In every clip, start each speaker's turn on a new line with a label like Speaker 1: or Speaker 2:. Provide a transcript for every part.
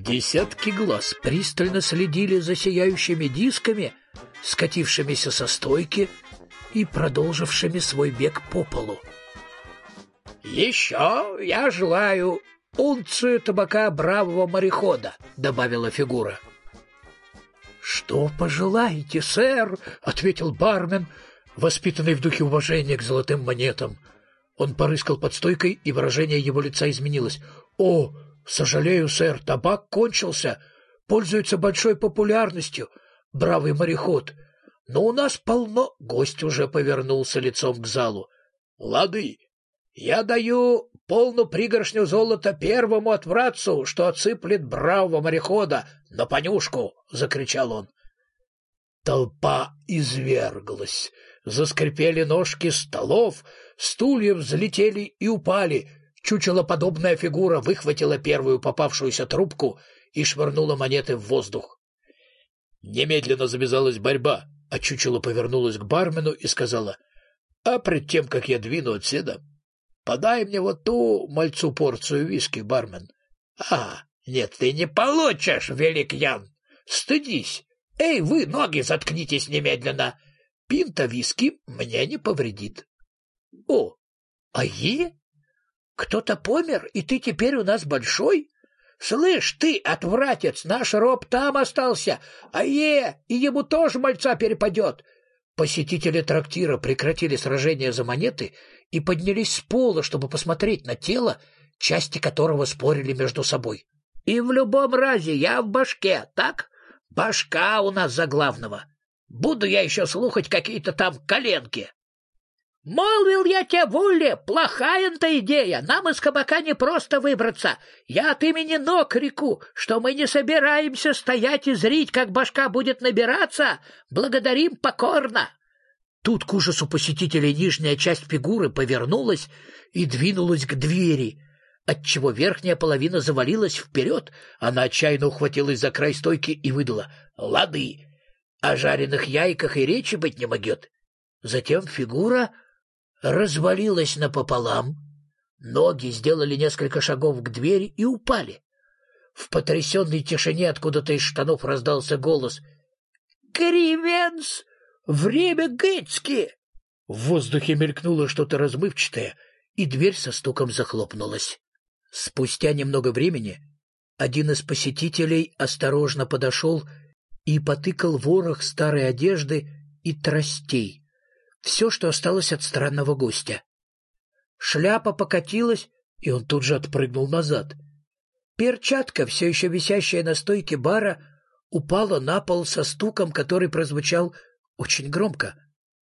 Speaker 1: Десятки глаз пристально следили за сияющими дисками, скатившимися со стойки и продолжившими свой бег по полу. «Еще я желаю унцию табака бравого морехода», — добавила фигура. «Что пожелаете, сэр?» — ответил бармен, воспитанный в духе уважения к золотым монетам. Он порыскал под стойкой, и выражение его лица изменилось. «О, сожалею, сэр, табак кончился. Пользуется большой популярностью, бравый мореход. Но у нас полно...» Гость уже повернулся лицом к залу. «Лады, я даю полную пригоршню золота первому отвратцу, что отсыплет бравого морехода на понюшку!» — закричал он. Толпа изверглась. Заскрипели ножки столов, стулья взлетели и упали. Чучелоподобная фигура выхватила первую попавшуюся трубку и швырнула монеты в воздух. Немедленно завязалась борьба, а чучело повернулось к бармену и сказала: «А пред тем, как я двину отседа, подай мне вот ту мальцу порцию виски, бармен». «А, нет, ты не получишь, велик Ян! Стыдись! Эй, вы, ноги, заткнитесь немедленно! Пинта виски мне не повредит». «О, ае? Кто-то помер, и ты теперь у нас большой? Слышь, ты, отвратец, наш роб там остался, ае, и ему тоже мальца перепадет». Посетители трактира прекратили сражение за монеты и поднялись с пола, чтобы посмотреть на тело, части которого спорили между собой. «И в любом разе я в башке, так? Башка у нас за главного. Буду я еще слухать какие-то там коленки». «Молвил я тебе, Вулли, плохая-то идея, нам из кабака не просто выбраться. Я от имени ног реку, что мы не собираемся стоять и зрить, как башка будет набираться. Благодарим покорно». Тут к ужасу посетителей нижняя часть фигуры повернулась и двинулась к двери, отчего верхняя половина завалилась вперед. Она отчаянно ухватилась за край стойки и выдала: «Лады, о жареных яйках и речи быть не могет». Затем фигура развалилась напополам, ноги сделали несколько шагов к двери и упали. В потрясенной тишине откуда-то из штанов раздался голос: «Кривенс! Время Гэтски!» В воздухе мелькнуло что-то размывчатое, и дверь со стуком захлопнулась. Спустя немного времени один из посетителей осторожно подошел и потыкал ворох старой одежды и тростей. Все, что осталось от странного гостя. Шляпа покатилась, и он тут же отпрыгнул назад. Перчатка, все еще висящая на стойке бара, упала на пол со стуком, который прозвучал очень громко.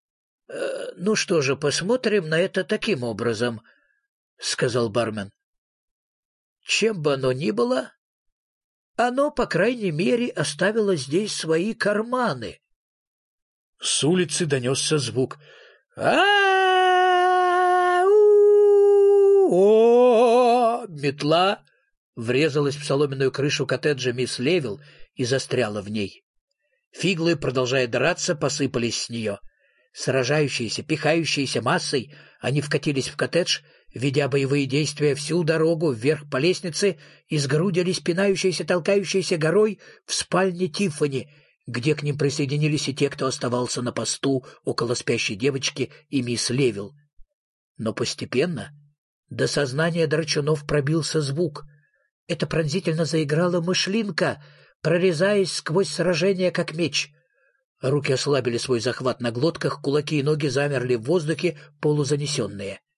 Speaker 1: «Ну что же, посмотрим на это таким образом», — сказал бармен. «Чем бы оно ни было, оно, по крайней мере, оставило здесь свои карманы». С улицы донесся звук. Метла врезалась в соломенную крышу коттеджа мисс Левил и застряла в ней. Фиглы, продолжая драться, посыпались с нее. Сражающиеся, пихающиеся массой, они вкатились в коттедж, ведя боевые действия всю дорогу вверх по лестнице, и сгрудились пинающиеся, толкающиеся горой в спальне Тиффани, где к ним присоединились и те, кто оставался на посту около спящей девочки и мисс Левил. Но постепенно до сознания драчунов пробился звук. Это пронзительно заиграла мышлинка, прорезаясь сквозь сражение, как меч. Руки ослабили свой захват на глотках, кулаки и ноги замерли в воздухе, полузанесенные.